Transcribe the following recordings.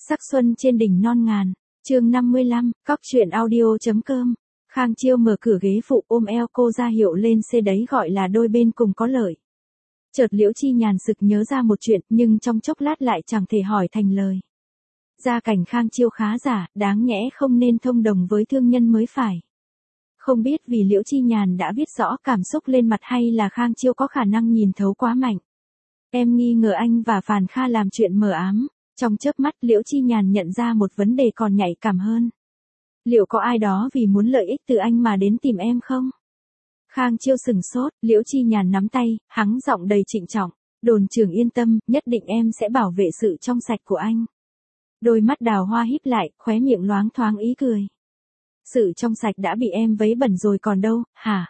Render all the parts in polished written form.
Sắc xuân trên đỉnh non ngàn, chương 55, cóc truyện audio.com. Khang Chiêu mở cửa ghế phụ ôm eo cô ra hiệu lên xe đấy gọi là đôi bên cùng có lợi. Chợt Liễu Chi Nhàn sực nhớ ra một chuyện nhưng trong chốc lát lại chẳng thể hỏi thành lời. Gia cảnh Khang Chiêu khá giả, đáng nhẽ không nên thông đồng với thương nhân mới phải. Không biết vì Liễu Chi Nhàn đã viết rõ cảm xúc lên mặt hay là Khang Chiêu có khả năng nhìn thấu quá mạnh. Em nghi ngờ anh và Phàn Kha làm chuyện mờ ám. Trong chớp mắt Liễu Chi Nhàn nhận ra một vấn đề còn nhạy cảm hơn. Liệu có ai đó vì muốn lợi ích từ anh mà đến tìm em không? Khang Chiêu sừng sốt, Liễu Chi Nhàn nắm tay, hắng giọng đầy trịnh trọng. Đồn trưởng yên tâm, nhất định em sẽ bảo vệ sự trong sạch của anh. Đôi mắt đào hoa híp lại, khóe miệng loáng thoáng ý cười. Sự trong sạch đã bị em vấy bẩn rồi còn đâu, hả?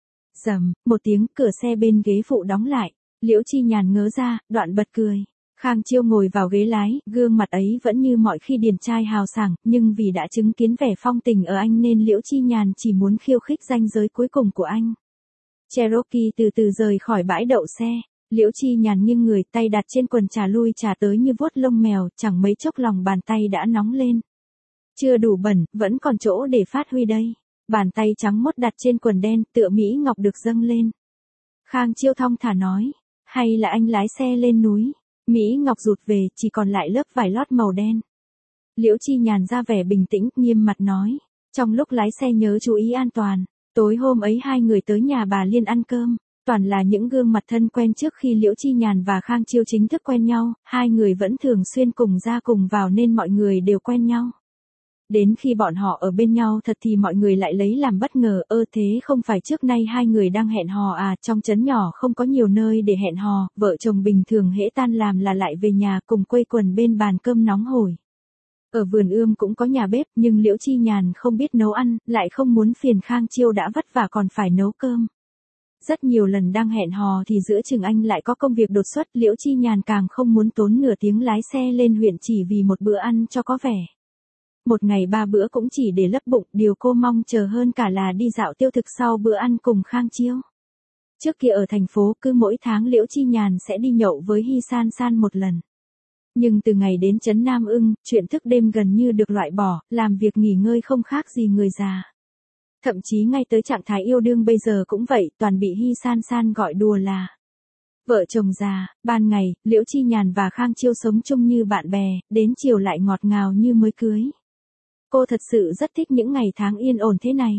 Rầm, một tiếng, cửa xe bên ghế phụ đóng lại. Liễu Chi Nhàn ngớ ra, đoạn bật cười. Khang Chiêu ngồi vào ghế lái, gương mặt ấy vẫn như mọi khi điển trai hào sảng, nhưng vì đã chứng kiến vẻ phong tình ở anh nên Liễu Chi Nhàn chỉ muốn khiêu khích ranh giới cuối cùng của anh. Cherokee từ từ rời khỏi bãi đậu xe. Liễu Chi Nhàn nghiêng người, tay đặt trên quần trà lui trà tới như vuốt lông mèo, chẳng mấy chốc lòng bàn tay đã nóng lên. Chưa đủ bẩn, vẫn còn chỗ để phát huy đây. Bàn tay trắng mốt đặt trên quần đen, tựa Mỹ Ngọc được dâng lên. Khang Chiêu thong thả nói, hay là anh lái xe lên núi. Mỹ Ngọc rụt về, chỉ còn lại lớp vải lót màu đen. Liễu Chi Nhàn ra vẻ bình tĩnh, nghiêm mặt nói. Trong lúc lái xe nhớ chú ý an toàn. Tối hôm ấy hai người tới nhà bà Liên ăn cơm. Toàn là những gương mặt thân quen trước khi Liễu Chi Nhàn và Khang Chiêu chính thức quen nhau. Hai người vẫn thường xuyên cùng ra cùng vào nên mọi người đều quen nhau. Đến khi bọn họ ở bên nhau thật thì mọi người lại lấy làm bất ngờ, thế không phải trước nay hai người đang hẹn hò à, trong trấn nhỏ không có nhiều nơi để hẹn hò, vợ chồng bình thường hễ tan làm là lại về nhà cùng quây quần bên bàn cơm nóng hổi. Ở vườn ươm cũng có nhà bếp nhưng Liễu Chi Nhàn không biết nấu ăn, lại không muốn phiền Khang Chiêu đã vất vả còn phải nấu cơm. Rất nhiều lần đang hẹn hò thì giữa chừng anh lại có công việc đột xuất, Liễu Chi Nhàn càng không muốn tốn nửa tiếng lái xe lên huyện chỉ vì một bữa ăn cho có vẻ. Một ngày 3 bữa cũng chỉ để lấp bụng, điều cô mong chờ hơn cả là đi dạo tiêu thực sau bữa ăn cùng Khang Chiêu. Trước kia ở thành phố cứ mỗi tháng Liễu Chi Nhàn sẽ đi nhậu với Hy San San một lần. Nhưng từ ngày đến trấn Nam Ưng, chuyện thức đêm gần như được loại bỏ, làm việc nghỉ ngơi không khác gì người già. Thậm chí ngay tới trạng thái yêu đương bây giờ cũng vậy, toàn bị Hy San San gọi đùa là vợ chồng già. Ban ngày, Liễu Chi Nhàn và Khang Chiêu sống chung như bạn bè, đến chiều lại ngọt ngào như mới cưới. Cô thật sự rất thích những ngày tháng yên ổn thế này.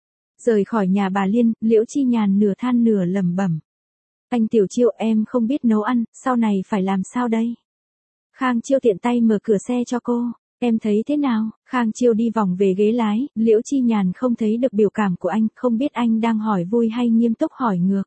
Rời khỏi nhà bà Liên, Liễu Chi Nhàn nửa than nửa lẩm bẩm. Anh Tiểu Chiêu, em không biết nấu ăn, sau này phải làm sao đây? Khang Chiêu tiện tay mở cửa xe cho cô. Em thấy thế nào? Khang Chiêu đi vòng về ghế lái, Liễu Chi Nhàn không thấy được biểu cảm của anh, không biết anh đang hỏi vui hay nghiêm túc hỏi ngược.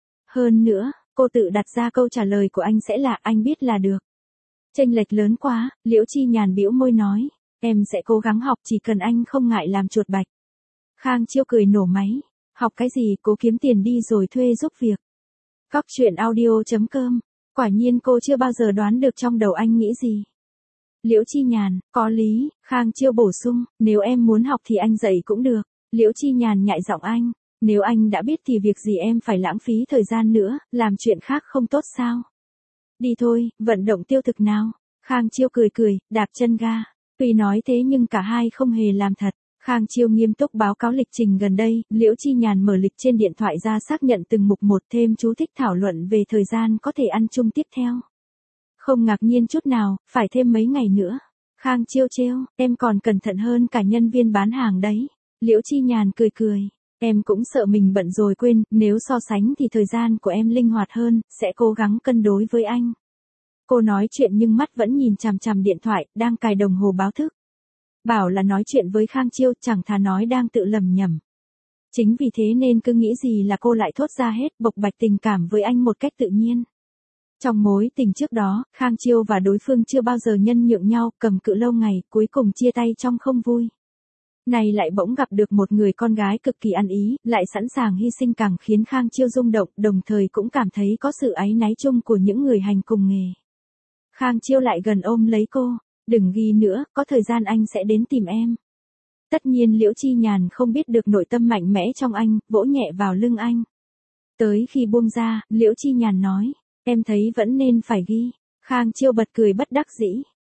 Hơn nữa, cô tự đặt ra câu trả lời của anh sẽ là anh biết là được. Chênh lệch lớn quá, Liễu Chi Nhàn bĩu môi nói. Em sẽ cố gắng học chỉ cần anh không ngại làm chuột bạch. Khang Chiêu cười nổ máy. Học cái gì, cố kiếm tiền đi rồi thuê giúp việc. Cóc truyện audio.com. Quả nhiên cô chưa bao giờ đoán được trong đầu anh nghĩ gì. Liễu Chi Nhàn, có lý. Khang Chiêu bổ sung, nếu em muốn học thì anh dạy cũng được. Liễu Chi Nhàn nhại giọng anh. Nếu anh đã biết thì việc gì em phải lãng phí thời gian nữa, làm chuyện khác không tốt sao? Đi thôi, vận động tiêu thực nào. Khang Chiêu cười, đạp chân ga. Tuy nói thế nhưng cả hai không hề làm thật. Khang Chiêu nghiêm túc báo cáo lịch trình gần đây, Liễu Chi Nhàn mở lịch trên điện thoại ra xác nhận từng mục một, thêm chú thích thảo luận về thời gian có thể ăn chung tiếp theo. Không ngạc nhiên chút nào, phải thêm mấy ngày nữa. Khang Chiêu trêu, em còn cẩn thận hơn cả nhân viên bán hàng đấy. Liễu Chi Nhàn cười. Em cũng sợ mình bận rồi quên, nếu so sánh thì thời gian của em linh hoạt hơn, sẽ cố gắng cân đối với anh. Cô nói chuyện nhưng mắt vẫn nhìn chằm chằm điện thoại, đang cài đồng hồ báo thức. Bảo là nói chuyện với Khang Chiêu, chẳng thà nói đang tự lầm nhầm. Chính vì thế nên cứ nghĩ gì là cô lại thốt ra hết, bộc bạch tình cảm với anh một cách tự nhiên. Trong mối tình trước đó, Khang Chiêu và đối phương chưa bao giờ nhân nhượng nhau, cầm cự lâu ngày, cuối cùng chia tay trong không vui. Này lại bỗng gặp được một người con gái cực kỳ ăn ý, lại sẵn sàng hy sinh, càng khiến Khang Chiêu rung động, đồng thời cũng cảm thấy có sự áy náy chung của những người hành cùng nghề. Khang Chiêu lại gần ôm lấy cô. Đừng ghi nữa, có thời gian anh sẽ đến tìm em. Tất nhiên Liễu Chi Nhàn không biết được nội tâm mạnh mẽ trong anh, vỗ nhẹ vào lưng anh. Tới khi buông ra, Liễu Chi Nhàn nói, em thấy vẫn nên phải ghi. Khang Chiêu bật cười bất đắc dĩ.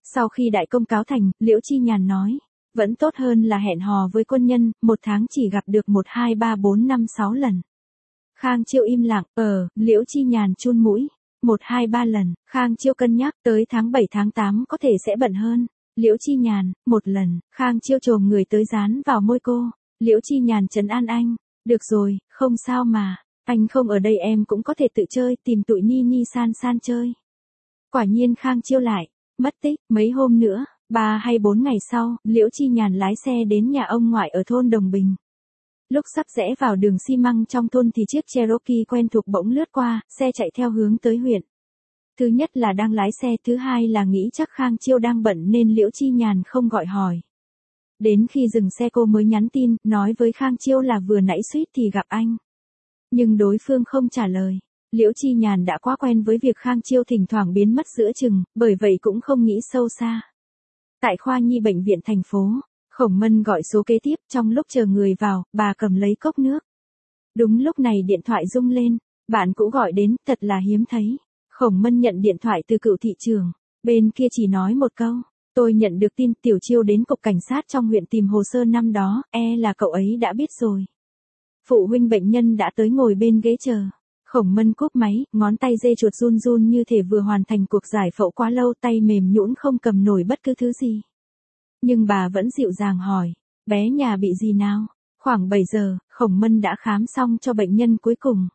Sau khi đại công cáo thành, Liễu Chi Nhàn nói, vẫn tốt hơn là hẹn hò với quân nhân, một tháng chỉ gặp được 1 2 3 4 5 6 lần. Khang Chiêu im lặng, Liễu Chi Nhàn chun mũi, 1 2 3 lần, Khang Chiêu cân nhắc, tới tháng 7 tháng 8 có thể sẽ bận hơn. Liễu Chi Nhàn, 1 lần, Khang Chiêu chồm người tới dán vào môi cô. Liễu Chi Nhàn trấn an anh, được rồi, không sao mà, anh không ở đây em cũng có thể tự chơi, tìm tụi Ni Ni San San chơi. Quả nhiên Khang Chiêu lại, mất tích, mấy hôm nữa, 3 hay 4 ngày sau, Liễu Chi Nhàn lái xe đến nhà ông ngoại ở thôn Đồng Bình. Lúc sắp rẽ vào đường xi măng trong thôn thì chiếc Cherokee quen thuộc bỗng lướt qua, xe chạy theo hướng tới huyện. Thứ nhất là đang lái xe, thứ hai là nghĩ chắc Khang Chiêu đang bận nên Liễu Chi Nhàn không gọi hỏi. Đến khi dừng xe cô mới nhắn tin, nói với Khang Chiêu là vừa nãy suýt thì gặp anh. Nhưng đối phương không trả lời. Liễu Chi Nhàn đã quá quen với việc Khang Chiêu thỉnh thoảng biến mất giữa chừng, bởi vậy cũng không nghĩ sâu xa. Tại khoa nhi bệnh viện thành phố, Khổng Mân gọi số kế tiếp, trong lúc chờ người vào, bà cầm lấy cốc nước. Đúng lúc này điện thoại rung lên, bạn cũ gọi đến, thật là hiếm thấy. Khổng Mân nhận điện thoại từ cựu thị trưởng, bên kia chỉ nói một câu, tôi nhận được tin Tiểu Chiêu đến cục cảnh sát trong huyện tìm hồ sơ năm đó, là cậu ấy đã biết rồi. Phụ huynh bệnh nhân đã tới ngồi bên ghế chờ. Khổng Mân cúp máy, ngón tay dê chuột run run như thể vừa hoàn thành cuộc giải phẫu quá lâu, tay mềm nhũn không cầm nổi bất cứ thứ gì. Nhưng bà vẫn dịu dàng hỏi, bé nhà bị gì nào? Khoảng 7 giờ, Khổng Mân đã khám xong cho bệnh nhân cuối cùng.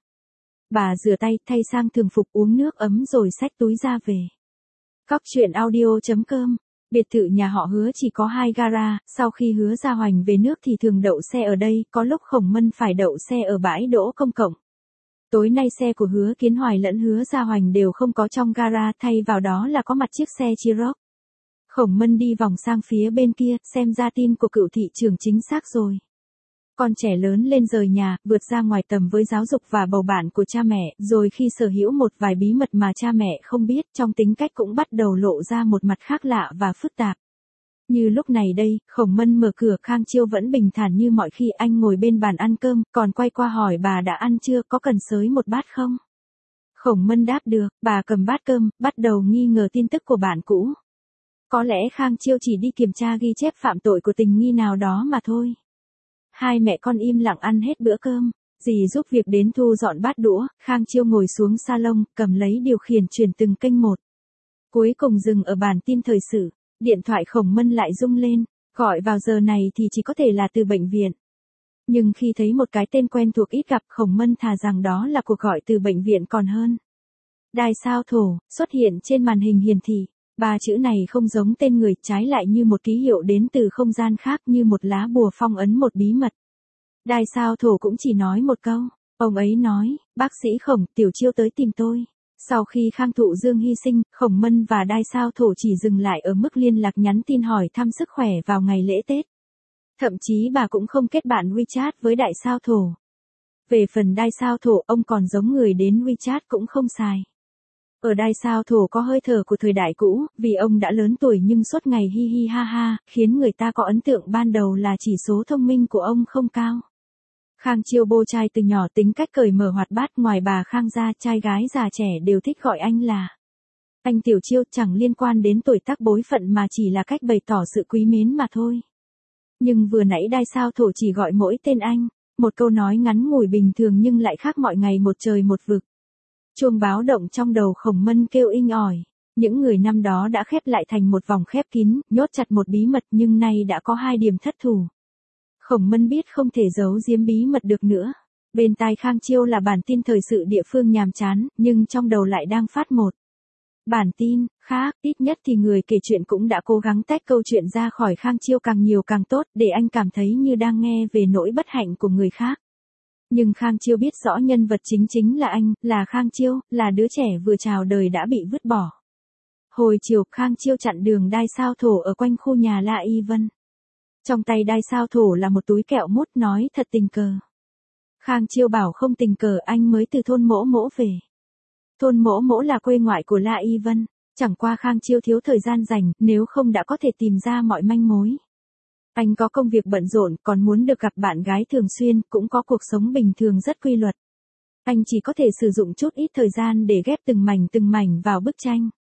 Bà rửa tay, thay sang thường phục, uống nước ấm rồi xách túi ra về. Cóc truyện audio.com. Biệt thự nhà họ Hứa chỉ có 2 gara, sau khi Hứa Gia Hoành về nước thì thường đậu xe ở đây, có lúc Khổng Mân phải đậu xe ở bãi đỗ công cộng. Tối nay xe của Hứa Kiến Hoài lẫn Hứa Gia Hoành đều không có trong gara, thay vào đó là có mặt chiếc xe Chiroc. Khổng Mân đi vòng sang phía bên kia, xem ra tin của cựu thị trưởng chính xác rồi. Con trẻ lớn lên rời nhà, vượt ra ngoài tầm với giáo dục và bầu bạn của cha mẹ, rồi khi sở hữu một vài bí mật mà cha mẹ không biết, trong tính cách cũng bắt đầu lộ ra một mặt khác lạ và phức tạp. Như lúc này đây, Khổng Mân mở cửa, Khang Chiêu vẫn bình thản như mọi khi, anh ngồi bên bàn ăn cơm, còn quay qua hỏi bà đã ăn chưa, có cần xới một bát không? Khổng Mân đáp được, bà cầm bát cơm, bắt đầu nghi ngờ tin tức của bạn cũ. Có lẽ Khang Chiêu chỉ đi kiểm tra ghi chép phạm tội của tình nghi nào đó mà thôi. Hai mẹ con im lặng ăn hết bữa cơm, dì giúp việc đến thu dọn bát đũa, Khang Chiêu ngồi xuống salon, cầm lấy điều khiển chuyển từng kênh một. Cuối cùng dừng ở bản tin thời sự, điện thoại Khổng Mân lại rung lên, gọi vào giờ này thì chỉ có thể là từ bệnh viện. Nhưng khi thấy một cái tên quen thuộc ít gặp, Khổng Mân thà rằng đó là cuộc gọi từ bệnh viện còn hơn. Đài sao thổ, xuất hiện trên màn hình hiển thị. 3 chữ này không giống tên người, trái lại như một ký hiệu đến từ không gian khác, như một lá bùa phong ấn một bí mật. Đài sao thổ cũng chỉ nói một câu. Ông ấy nói, bác sĩ Khổng, Tiểu Chiêu tới tìm tôi. Sau khi Khang Thụ Dương hy sinh, Khổng Mân và Đài sao thổ chỉ dừng lại ở mức liên lạc nhắn tin hỏi thăm sức khỏe vào ngày lễ Tết. Thậm chí bà cũng không kết bạn WeChat với Đại sao thổ. Về phần Đài sao thổ, ông còn giống người đến WeChat cũng không xài. Ở Đài sao thổ có hơi thở của thời đại cũ, vì ông đã lớn tuổi nhưng suốt ngày hi hi ha ha, khiến người ta có ấn tượng ban đầu là chỉ số thông minh của ông không cao. Khang Chiêu bô trai từ nhỏ, tính cách cởi mở hoạt bát, ngoài bà Khang ra, trai gái già trẻ đều thích gọi anh là anh Tiểu Chiêu, chẳng liên quan đến tuổi tác bối phận mà chỉ là cách bày tỏ sự quý mến mà thôi. Nhưng vừa nãy Đài sao thổ chỉ gọi mỗi tên anh, một câu nói ngắn ngủi bình thường nhưng lại khác mọi ngày một trời một vực. Chuông báo động trong đầu Khổng Mân kêu inh ỏi. Những người năm đó đã khép lại thành một vòng khép kín, nhốt chặt một bí mật, nhưng nay đã có 2 điểm thất thủ. Khổng Mân biết không thể giấu giếm bí mật được nữa. Bên tai Khang Chiêu là bản tin thời sự địa phương nhàm chán, nhưng trong đầu lại đang phát một bản tin khác, ít nhất thì người kể chuyện cũng đã cố gắng tách câu chuyện ra khỏi Khang Chiêu càng nhiều càng tốt, để anh cảm thấy như đang nghe về nỗi bất hạnh của người khác. Nhưng Khang Chiêu biết rõ nhân vật chính chính là anh, là Khang Chiêu, là đứa trẻ vừa chào đời đã bị vứt bỏ. Hồi chiều, Khang Chiêu chặn đường Đài sao thổ ở quanh khu nhà La Y Vân. Trong tay Đài sao thổ là một túi kẹo mút, nói thật tình cờ. Khang Chiêu bảo không tình cờ, anh mới từ thôn Mỗ Mỗ về. Thôn Mỗ Mỗ là quê ngoại của La Y Vân, chẳng qua Khang Chiêu thiếu thời gian rảnh, nếu không đã có thể tìm ra mọi manh mối. Anh có công việc bận rộn, còn muốn được gặp bạn gái thường xuyên, cũng có cuộc sống bình thường rất quy luật. Anh chỉ có thể sử dụng chút ít thời gian để ghép từng mảnh vào bức tranh.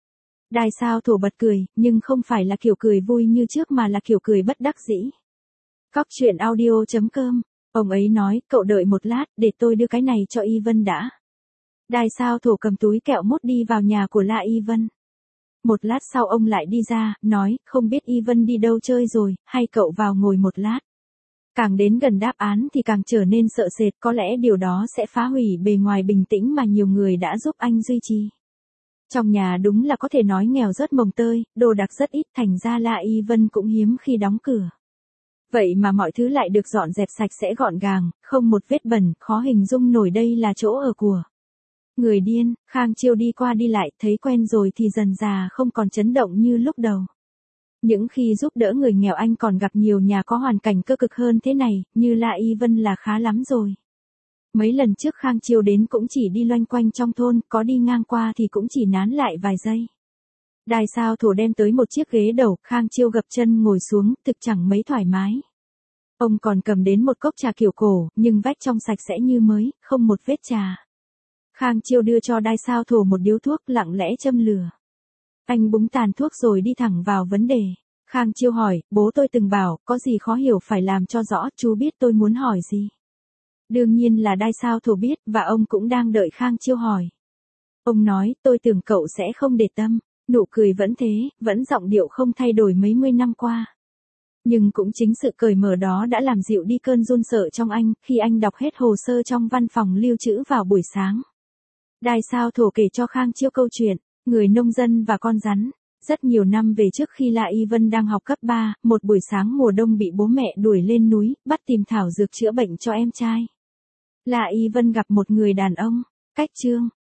Đài sao thổ bật cười, nhưng không phải là kiểu cười vui như trước mà là kiểu cười bất đắc dĩ. Cóc truyện audio.com. Ông ấy nói, cậu đợi một lát, để tôi đưa cái này cho Y Vân đã. Đài sao thổ cầm túi kẹo mốt đi vào nhà của La Y Vân. Một lát sau ông lại đi ra, nói, không biết Y Vân đi đâu chơi rồi, hay cậu vào ngồi một lát. Càng đến gần đáp án thì càng trở nên sợ sệt, có lẽ điều đó sẽ phá hủy bề ngoài bình tĩnh mà nhiều người đã giúp anh duy trì. Trong nhà đúng là có thể nói nghèo rớt mồng tơi, đồ đạc rất ít, thành ra La Y Vân cũng hiếm khi đóng cửa. Vậy mà mọi thứ lại được dọn dẹp sạch sẽ gọn gàng, không một vết bẩn, khó hình dung nổi đây là chỗ ở của người điên. Khang Chiêu đi qua đi lại, thấy quen rồi thì dần dà không còn chấn động như lúc đầu. Những khi giúp đỡ người nghèo anh còn gặp nhiều nhà có hoàn cảnh cơ cực hơn thế này, như La Y Vân là khá lắm rồi. Mấy lần trước Khang Chiêu đến cũng chỉ đi loanh quanh trong thôn, có đi ngang qua thì cũng chỉ nán lại vài giây. Đài sao thổ đem tới một chiếc ghế đầu, Khang Chiêu gập chân ngồi xuống, thực chẳng mấy thoải mái. Ông còn cầm đến một cốc trà kiểu cổ, nhưng vách trong sạch sẽ như mới, không một vết trà. Khang Chiêu đưa cho đài sao thổ một điếu thuốc, lặng lẽ châm lửa. Anh búng tàn thuốc rồi đi thẳng vào vấn đề. Khang Chiêu hỏi, bố tôi từng bảo, có gì khó hiểu phải làm cho rõ, chú biết tôi muốn hỏi gì. Đương nhiên là đài sao thổ biết, và ông cũng đang đợi Khang Chiêu hỏi. Ông nói, tôi tưởng cậu sẽ không để tâm, nụ cười vẫn thế, vẫn giọng điệu không thay đổi mấy mươi năm qua. Nhưng cũng chính sự cởi mở đó đã làm dịu đi cơn run sợ trong anh, khi anh đọc hết hồ sơ trong văn phòng lưu trữ vào buổi sáng. Đài sao thổ kể cho Khang Chiêu câu chuyện, người nông dân và con rắn. Rất nhiều năm về trước khi La Y Vân đang học cấp 3, một buổi sáng mùa đông bị bố mẹ đuổi lên núi, bắt tìm thảo dược chữa bệnh cho em trai. La Y Vân gặp một người đàn ông, cách chương.